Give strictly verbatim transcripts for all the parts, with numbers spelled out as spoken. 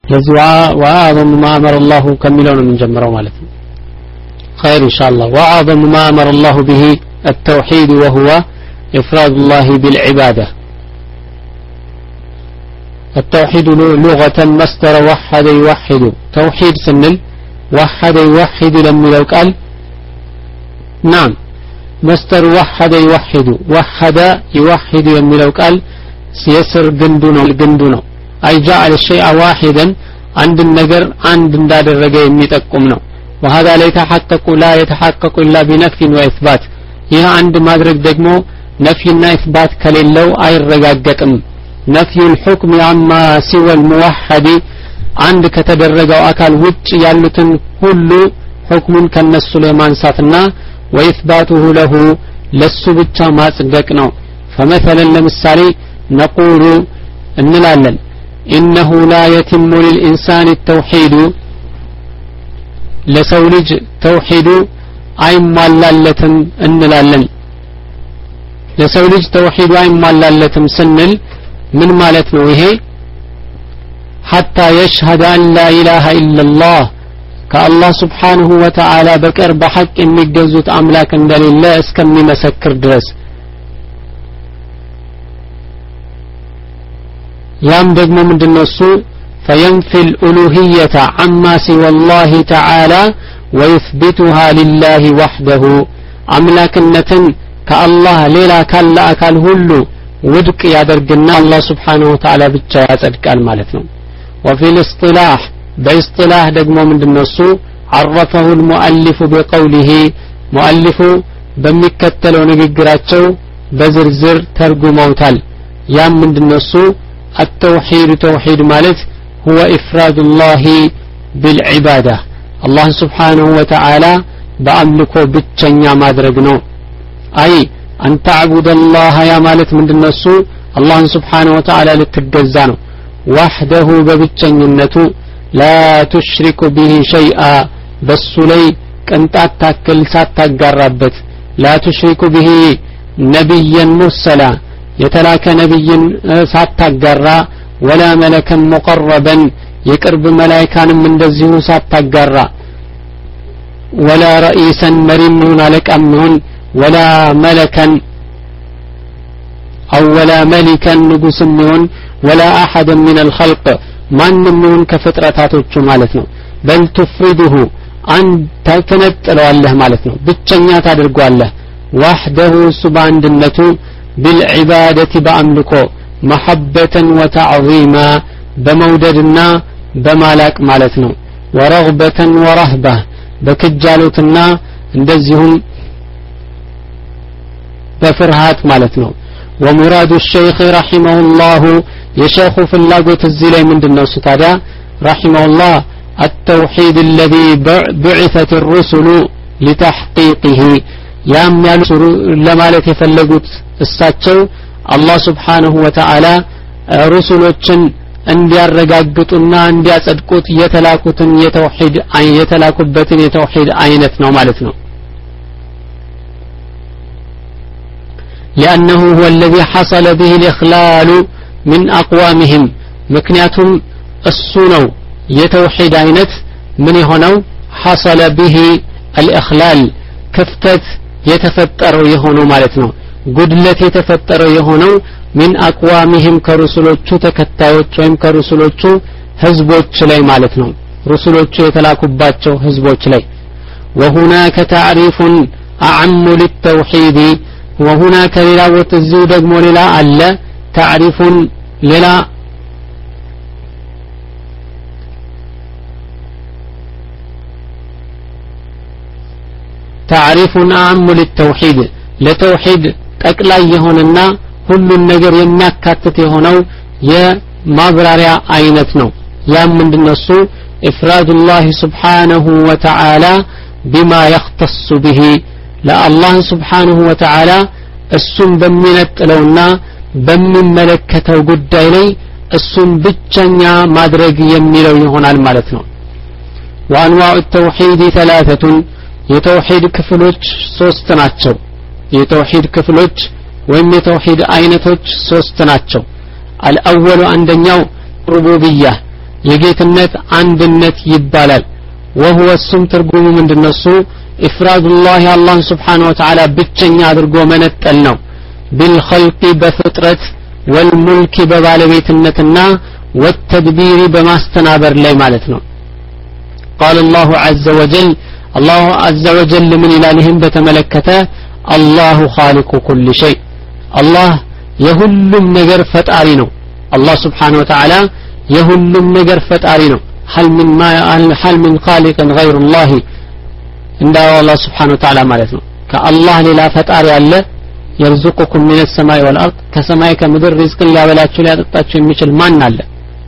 وأعظم ما أمر الله كملون من جمره مالتنا خير إن شاء الله. وأعظم ما أمر الله به التوحيد وهو إفراد الله بالعبادة. التوحيد لغة مصدر وحد يوحد. توحيد سنل وحد يوحد لم لو قال نعم مصدر وحد يوحد. وحد يوحد لم لو قال سيسر جندنا الجندنا أي جعل الشيء واحدا عند النجر عند دار الرجاء يميتكمنا. وهذا لا يتحقق لا يتحقق إلا بنفي وإثبات. ይህ አንድ ማድረግ ደግሞ ነፍይና ኢስባት ከሌለው አይረጋገጥም። ነፍዩ الحكم عما سوى الموحد አንድ ከተደረገው አካል ውጭ ያሉትን ሁሉ ሁክሙን ከነሱ ላይ ማንሳትና وإثباته له ለሱ ብቻ ማጽደቅ ነው። فمثلا ለምሳሌ نقول እንላለን إنه لا يتم للإنسان التوحيد ለሰው ልጅ ተውሂዱ አይሟላለትም እንላለን። ለሰው ልጅ ተውሂዱ አይሟላለትም ስንል ምን ማለት ነው? ይሄ حتى يشهد أن لا إله إلا الله ከአላህ ስብሓንሁ ወተዓላ በቀር በሐቅ የሚገዙት አምላክ እንደሌለ እስከሚመሰክር ድረስ። ያም ደግሞ ምንድነው እሱ فينفي الألوهية عما سوى الله تعالى ويثبتها لله وحده أملاكنة كالله ليلا كالا أكال هلو ودك يادرقنا الله سبحانه وتعالى بالجايات أدكال مالتنا. وفي الاصطلاح باصطلاح دقمو من النصو عرفه المؤلف بقوله مؤلف بمكتل ونقراتشو بزرزر ترقو موتال يام من النصو التوحيد توحيد مالت هو إفراد الله بالعبادة الله سبحانه وتعالى بأملكه بتشنيا مادرقنو أي أن تعبد الله يا مالت من النسو الله سبحانه وتعالى لتجزانه وحده ببتشنينته لا تشرك به شيئا بس لي كنت أتاكل ساتقربت لا تشرك به نبيا مرسلا يتلاك نبي ساتقرى ولا ملكا مقربا يقرب ملائكان من دزيه ساتقرى ولا رئيسا مرنون لك أمنون ولا ملكا أو ولا ملكا نقسمون ولا أحد من الخلق من نمون كفتراتاتو مالتنا بل تفرده عن تنتلو الله مالتنا بتشنيات أدرقو الله وحده سبحان دنته بالعبادة بأملكه محبة وتعظيما بموددنا بمالك مالتنا ورغبة ورهبة بكجالوتنا اندزهم بفرهات مالتنا. ومراد الشيخ رحمه الله يشيخ في اللاقوة الزيلي من دنو ستادا رحمه الله التوحيد الذي بعثت الرسل لتحقيقه يام يالسر لمالك يفلقوت الساتشو الله سبحانه وتعالى رسلوچن እንዲያረጋግጡና እንዲያጸድቁት የተላኩትን የተውሂድ አይ የተላኩበትን የተውሂድ አይነት ነው ማለት ነው። لأنه هو الذي حصل به الإخلال من أقوامهم ምክንያቱም እሱ ነው የተውሂድ አይነት ምን የሆነው حصل به الإخلال ክፍተት የተፈጠረው የሆነው ማለት ነው። ጉድለት የተፈጠረው የሆነው من أقوامهم كرسلوቹ ተከታዮች ወይም ከረሱሎቹ ህዝቦች ላይ ማለት ነው። ረሱሎቹ የተላኩባቸው ህዝቦች ላይ وهناك تعريف أعم للتوحيد وهناك ሌላ ወተዚው ደግሞ ሌላ አለ تعريف ሌላ تعريف أعم للتوحيد ለተውሂድ ጠቅላይ የሆነና ሁሉን ነገር የሚያካትት የሆነው የማብራሪያ አይነት ነው። ያም ምንድነሱ إفراد الله سبحانه وتعالى بما يختص به لا الله سبحانه وتعالى እሱን በሚነጥለውና በሚመለከተው ጉዳይ ላይ እሱን ብቸኛ ማድረግ የሚለው ይሆናል ማለት ነው። وأنواع التوحيد ثلاثة የተውሂድ ክፍሎች ሶስት ናቸው። የተውሂድ ክፍሎች ወይም የተውሂድ አይነቶች ሶስት ናቸው። الأول عندኛው ሩቡብያ የጌትነት አንድነት ይባላል وهو السم ትርጉሙ ምንድነው እሱ إفراد الله الله سبحانه وتعالى ብቸኛ አድርጎ መነጠል ነው بالخلق በፍጥረት والملك በባለቤትነትና والتدبير በማስተናበር ላይ ማለት ነው قال الله عز وجل الله عز وجل من إلههم بتملكته الله خالق كل شيء الله የሁሉም ነገር ፈጣሪ ነው الله سبحانه وتعالى የሁሉም ነገር ፈጣሪ ነው هل من ما هل من خالق غير الله عند الله سبحانه وتعالى ማለት ነው ከአላህ ሌላ ፈጣሪ አለ يرزقكم من السماء والارض ከሰማይ ከምድር ሪዝቅን ሊያበላችሁ ሊያጠጣችሁ የሚችል ማን አለ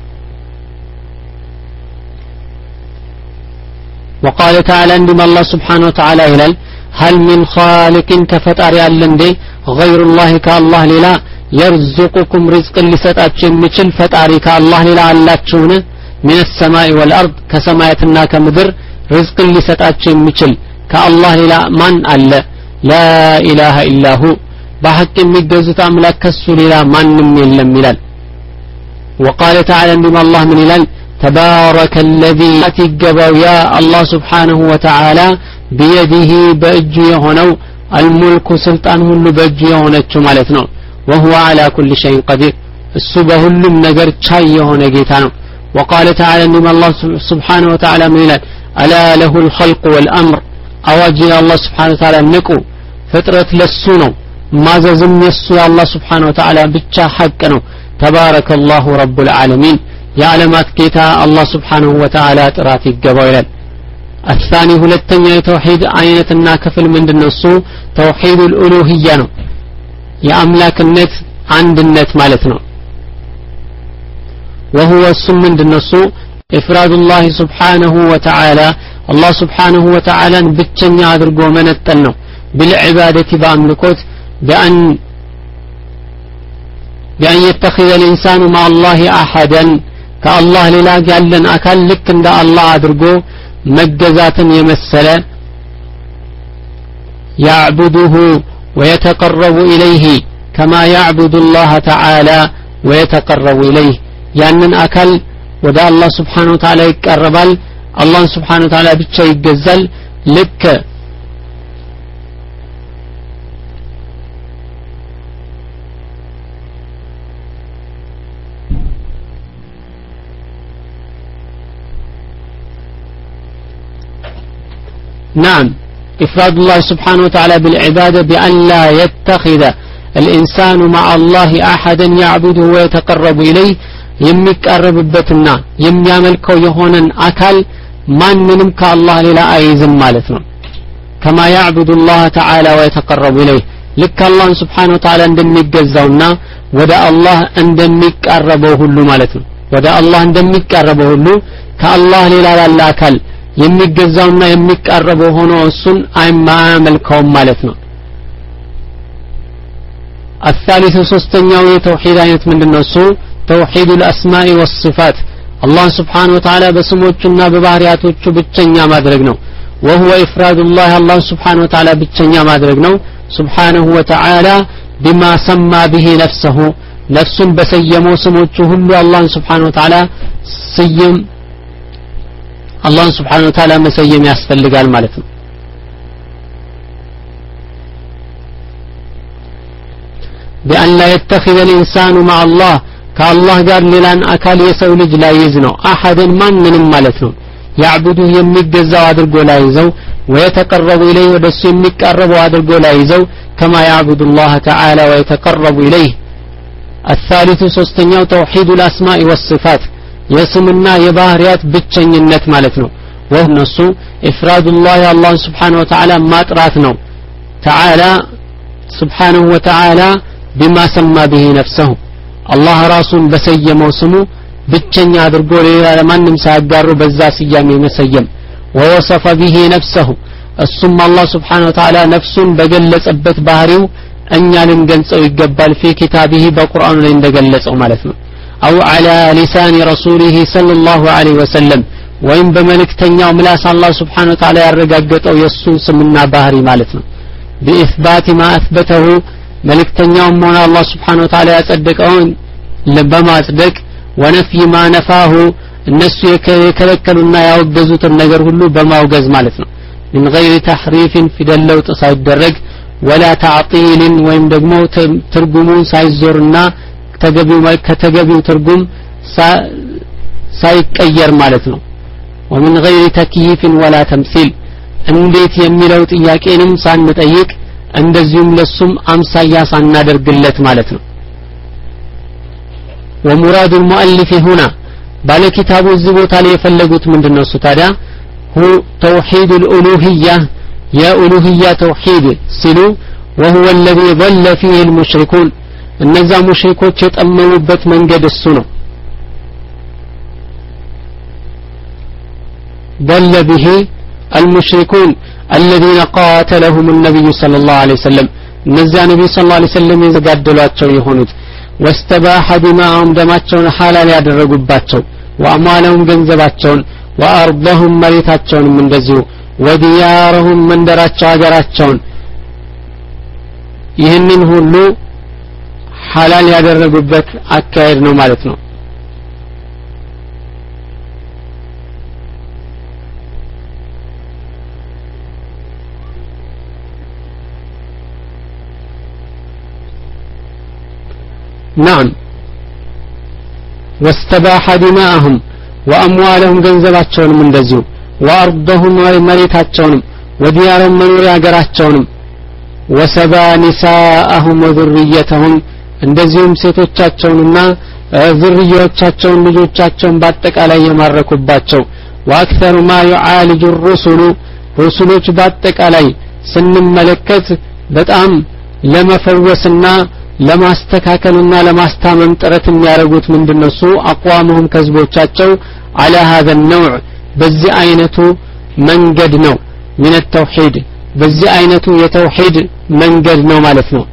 وقال تعالى عندما الله سبحانه وتعالى ይላል هل من خالق كفطار ያለንዴ غير الله كالله ሌላ يرزقكم رزقا ሊሰጣችሁ የሚችል ፈጣሪ ከአላህ ሌላ አላችሁን من السماء والارض ከሰማያትና ከምድር ሪዝቅን ሊሰጣችሁ የሚችል ከአላህ ሌላ ማን አለ لا اله الا هو በሐቅ የሚገዙት አምላክ ከሱ ሌላ ማንም የለም ይላል وقال تعالى عندما الله من ይላል تبارك الذي اتجبوا يا الله سبحانه وتعالى بيده بأجه የሆነው الملك سلطان ሁሉ በእጁ የሆነችው ማለት ነው وهو على كل شيء قدير እሱ በሁሉም ነገር ቻይ የሆነ ጌታ ነው وقال تعالى عندما الله سبحانه وتعالى من ይላል الا له الخلق والامر አዋጅ الله سبحانه وتعالى ንቁ ፍጥረት ለሱ ነው ማዘዝም የሱ الله سبحانه وتعالى ብቻ ሐቅ ነው تبارك الله رب العالمين የዓለማት ጌታ الله سبحانه وتعالى ጥራት ይገባው ይላል الثاني ሁለተኛ የተውሂድ አይነትና ክፍል ምንድነው እሱ ተውሂድ الالوهيه ነው የአምላክነት አንድነት ማለት ነው وهو السم ምንድነው እሱ إفراد الله سبحانه وتعالى الله سبحانه وتعالى ብቸኛ አድርጎ መነጠል ነው بالعباده በአምልኮት بأن بأن يتخذ الإنسان مع الله أحدا كالله ሌላ ያለን አካል ልክ እንደ አላህ አድርጎ መገዛትን የመሰለ يعبده ويتقرب إليه كما يعبد الله تعالى ويتقرب إليه ያንን አካል ወደ አላህ Subhanahu Wa Ta'ala ይቀርባል አላህ Subhanahu Wa Ta'ala ብቻ ይገዛል ልክ نعم إفراد الله سبحانه وتعالى بالعبادة بأن لا يتخذ الإنسان مع الله أحدا يعبده ويتقرب إليه የሚቀርብበትና የሚያመልከው የሆነን አካል ማንንም ከአላህ ሌላ አይዝም ማለት ነው كما يعبد الله تعالى ويتقرب إليه ልክ አላህ Subhanahu Wa Ta'ala እንደሚገዛውና ወደ አላህ እንደሚቀርበው ሁሉ ማለት ነው ወደ አላህ እንደሚቀርበው ሁሉ ከአላህ ሌላ ላለ አካል የሚገዛውና የሚቀርበው ሆኖ እሱን አይማመልከውም ማለት ነው الثالث ሶስተኛው የተውሂድ አይነት ምንድነው እሱ توحيد الأسماء والصفات الله سبحانه وتعالى بسموچنا ببahriያቶቹ ብቸኛ ማድረግ ነው وهو إفراد الله الله سبحانه وتعالى ብቸኛ ማድረግ ነው سبحانه وتعالى بما سمى به نفسه نفسን በሰየመው ስሞቹ ሁሉ الله سبحانه وتعالى ስይም الله سبحانه وتعالى መሰየም ያስፈልጋል ማለት ነው بأن لا يتخذ الإنسان مع الله ከአላህ ጋር ሌላን አካል የሰው ልጅ ላይ ይዝ ነው አሐድን ማንንም ማለት ነው ያዕቡዱ የሚገዛው አድርጎ ላይ ይዘው ويتقرب إليه ወደሱ የሚቀርበው አድርጎ ላይ ይዘው كما يعبد الله تعالى ويتقرب إليه الثالث ሶስተኛው توحيد الأسماء والصفات የስምና የባህሪያት ብቸኝነት ማለት ነው ወህነሱ إفراد الله الله سبحانه وتعالى ማጥራት ነው تعالى سبحانه وتعالى بما سمى به نفسه الله ራሱን በሰየመው ስሙ ብቸኛ አድርጎ ሌላ ለማንም ሳያጋሩ በዛ ስያሜ መሰየም ووصف به نفسه እሱም الله سبحانه وتعالى ነፍሱን በገለጸበት ባህሪው እኛ ልንገልጸው ይገባል في كتابه በቁርአኑ ላይ እንደገለጸው ማለት ነው أو على لسان رسوله صلى الله عليه وسلم ወይም በመልእክተኛው ምላስ الله سبحانه وتعالى ያረጋገጠው የሱን ስምና ባህሪ ማለት ነው بإثبات ما أثبته መልእክተኛው ሆነ الله سبحانه وتعالى ያጸደቀውን በማጽደቅ ونفي ما نفاه እነሱ የከለከሉና ያወገዙትን ነገር ሁሉ በማውገዝ ማለት ነው من غير تحريف ፊደል ለውጥ ሳይደረግ ولا تعطيل ወይም ደግሞ ትርጉሙን ሳይዞርና ተገቢው ከተገቢው ትርጉም ሳይቀየር ማለት ነው ومن غير تكييف ولا تمثيل እንዴት የሚለው ጥያቄንም ሳንጠይቅ እንደዚሁም ለሱም አምሳያ ሳናደርግለት ማለት ነው ومراد المؤلف هنا ባለ ኪታቡ እዚህ ቦታ ላይ የፈለጉት ምንድነው እሱ ታዲያ هو توحيد الألوهية يا ألوهية توحيد سلو وهو الذي ضل فيه المشركون النزا مشركوች የጠመሙበት መንገድ እሱ ነው ضل به المشركون الذين قاتلهم النبي صلى الله عليه وسلم نزا النبي صلى الله عليه وسلم يزጋደሏቸው የሆኑት واستباح دماءهم ደማቸውን حلال ያደረጉባቸው وأموالهم ገንዘባቸውን وأرضهم مريتاቸውን እንደዚሁ وديارهم መንደራቸው ሀገራቸውን ይህንን ሁሉ حلال ያደረጉበት አካሄድ ነው ማለት ነው نعم واستباح دماءهم وأموالهم ገንዘባቸውንም እንደዚሁ وأرضهم مريتاቸውንም وديارهم መኖሪያ ሀገራቸውንም وسبى نساءهم وذريتهم እንደዚሁም ሴቶቻቸውንና ዝርያዎቻቸውን ልጆቻቸውን በአጠቃላይ የማረኩባቸው واكثر ما يعالج الرسل رسሎች በአጠቃላይ ስንመለከት በጣም ለመፈወስና ለማስተካከልና ለማስታመም ጥረት የሚያደርጉት ምንድነው እሱ አቋሙም ከዝቦቻቸው على هذا النوع በዚህ አይነቱ መንገድ ነው من التوحيد በዚህ አይነቱ የተውሂድ መንገድ ነው ማለት ነው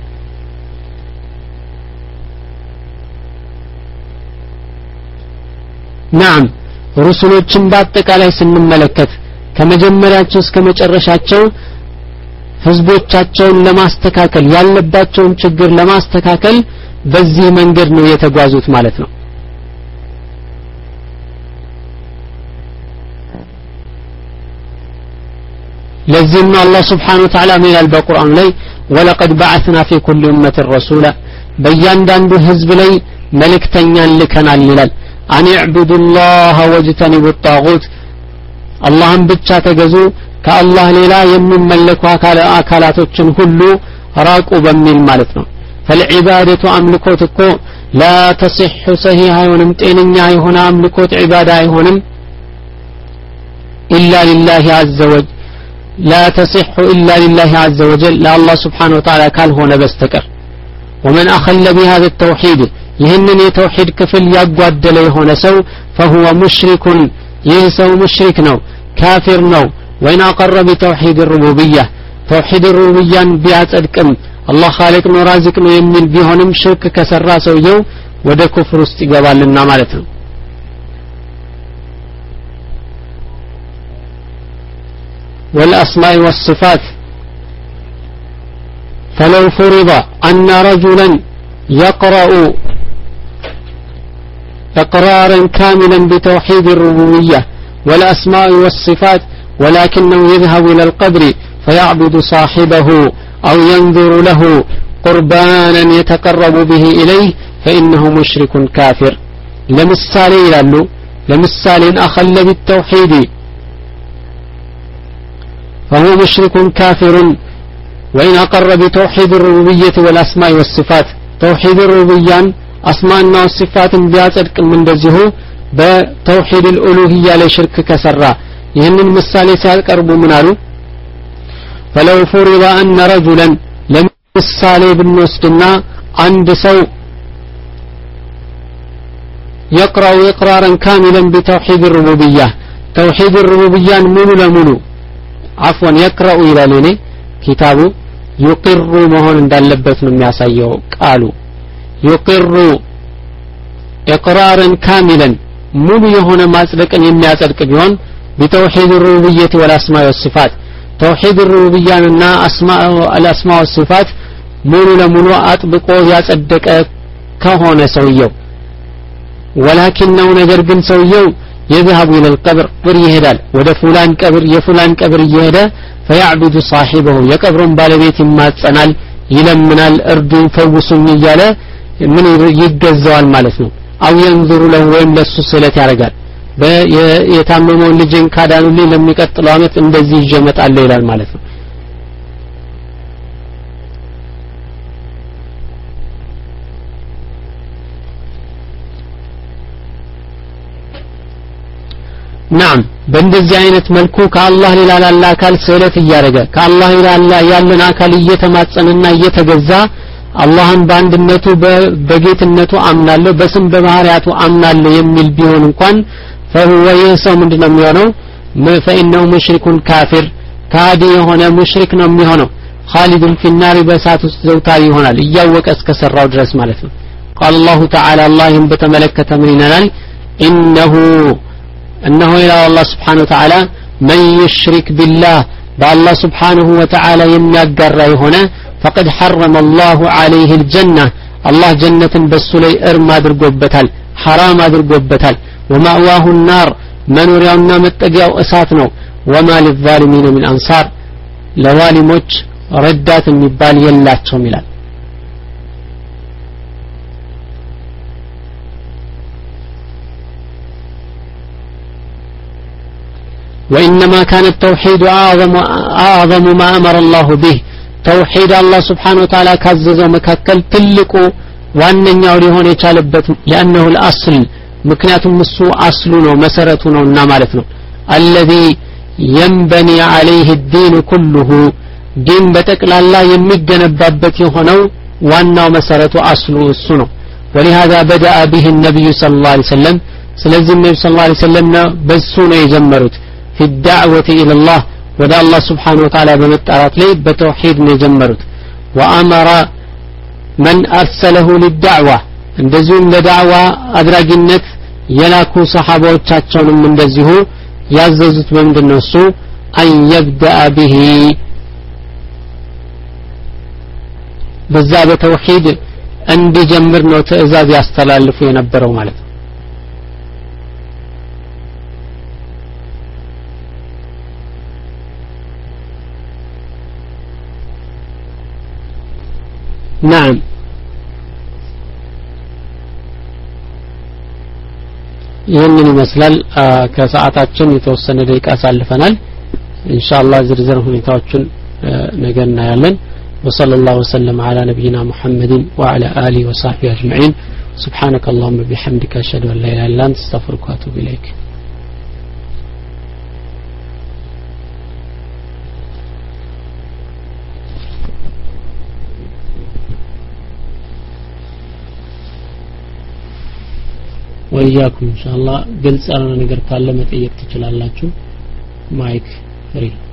نعم رسሎችን በአጠቃላይ ስንመለከት ከመጀመሪያቸው እስከ መጨረሻቸው ህዝቦቻቸውን ለማስተካከል ያለባቸውን ችግር ለማስተካከል በዚህ መንገድ ነው የተጓዙት ማለት ነው ለዚህም አላህ Subhanahu Wa Ta'ala ይላል በቁርአን ላይ ወለቀድ بعثنا في كل امه رسولا በእያንዳንዱ ህዝብ ላይ መልእክተኛን ልከናል ይላል አን يعبدوا الله واجتنبوا الطاغوت አላህን ብቻ ተገዙ ከአላህ ሌላ የሚመለኩ አካላቶችን ሁሉ ራቁ በሚል ማለት ነው فالعباده አምልኮት እኮ لا تصح صحيح አይሆንም ጤነኛ የሆነ አምልኮት ዒባዳ አይሆንም إلا لله عز وجل لا تصح إلا لله عز وجل لا الله سبحانه وتعالى قال هنا بستكر ومن أخل بهذا التوحيد يهنن يتوحيد كفل يقعد هنا سو فهو مشرك يهسو مشرك نو كافر نو وإن أقر بتوحيد الربوبية توحيد الربوبية بيعتدكم الله خالق ورازق يمن بهنم شرك كسرى سويو وده كفر استقبال لنا مالتهم والأسماء والصفات فلو فرض أن رجلا يقرأ إقرارا كاملا بتوحيد الربوبية والأسماء والصفات ولكنه يذهب إلى القبر فيعبد صاحبه أو ينذر له قربانا يتقرب به إليه فإنه مشرك كافر لمثال يلالو لمثال أخل بالتوحيد فهو مشرك كافر وإن أقر بتوحيد الربوبية والأسماء والصفات توحيد الربوبية أسماءنا والصفات بياتك من بزيه بتوحيد الألوهية لشرك كسرى يهن المثال سيقرب منالو فلو فرض أن رجلا لم يصالي بالنسدنا عند سو يقرأ إقرارا كاملا بتوحيد الربوبية توحيد الربوبية منو لمنو عفوا يقرأ إلى لني كتابه يقر مهون እንዳለበት ነው የሚያሳየው ቃሉ يقر إقرارا كاملا ሙሉ የሆነ ማጽደቅን የሚያጸድቅ ቢሆን بتوحيد الربوبية والأسماء والصفات توحيد الربوبية እና أسماء الأسماء والصفات ሙሉ ለሙሉ አጥብቆ ያጸደቀ ከሆነ ሰውየው ولكنه ነገር ግን ሰውየው يذهب الى القبر قبر يهدال ወደ ፉላን ቀብር የፉላን ቀብር እየሄደ فيعبد صاحبه የቀብሩን ባለቤት ይማጸናል ይለምናል እርዱን ፈውሱኝ እያለ ምን ይገዛዋል ማለት ነው አው ينظر له ወይም ለሱ ስለት ያረጋል የታመመውን ልጅን ካዳኑልኝ ለሚቀጥለው አመት እንደዚህ ይጀመጣል ይላል ማለት ነው نعم በእንደዚህ አይነት መልኩ ከአላህ ሌላ ላለ አካል ስለት ያረጋ ከአላህ ሌላ ያለን አካል እየተማጸነና እየተገዛ አላህን በአንድነቱ በጌትነቱ አምናለሁ በስም በባህሪያቱ አምናለሁ የሚል ቢሆን እንኳን فهو يسو ምንድነው የሚሆነው فإنه مشرك كافر ካዲ የሆነ ሙሽሪክ ነው የሚሆነው خالد في النار በእሳት ውስጥ ዘውታሪ ይሆናል እያወቀ እስከሰራው ድረስ ማለት ነው قال الله تعالى اللهم በተመለከተ ምን ይላል إنه أنه إلى الله سبحانه وتعالى من يشرك بالله بالله سبحانه وتعالى يميقر هنا فقد حرم الله عليه الجنة الله جنة بسولي إرما درقوبتال حرام درقوبتال ومأواه النار من يرينا متقيا وأساتنا وما للظالمين من أنصار لوالموج ردات النبال يلاتهم ملال وإنما كان التوحيد أعظم, أعظم ما أمر الله به توحيد الله سبحانه وتعالى كزز ومكاكل تلقوا وأن يعليهون يتالبت لأنه الأصل مكنياتهم السوء أصلنا ومسرتنا ونمالتنا الذي ينبني عليه الدين كله دين بتكل الله يمجن بابت يهنو وأنه مسرته أصل السنة ولهذا بدأ به النبي صلى الله عليه وسلم سلزم النبي صلى الله عليه وسلم بالسنة يجمرت في الدعوة إلى الله ودى الله سبحانه وتعالى بمتعرات لي بتوحيد نجمرت وأمر من أرسله للدعوة اندزون لدعوة أدراج النت يلاكو صحابه وتشاتشون من دزيه يعززت من النسو أن يبدأ به بزاب توحيد أن بجمرنا وتأزاز يستلال في ينبروا مالك نعم ይህንን ይመስላል ከሰዓታችን የተወሰነ ደቂቃ አሳልፈናል ኢንሻአላህ ዝርዝር ሁኔታዎችን ነገ እናያለን وصلى الله وسلم على نبينا محمد وعلى آله وصحبه أجمعين سبحانك اللهم وبحمدك أشهد أن لا إله إلا أنت أستغفرك وأتوب إليك وإياكم إن شاء الله قلت أنا نقر كالله متأيك تجلال لكم مايك فري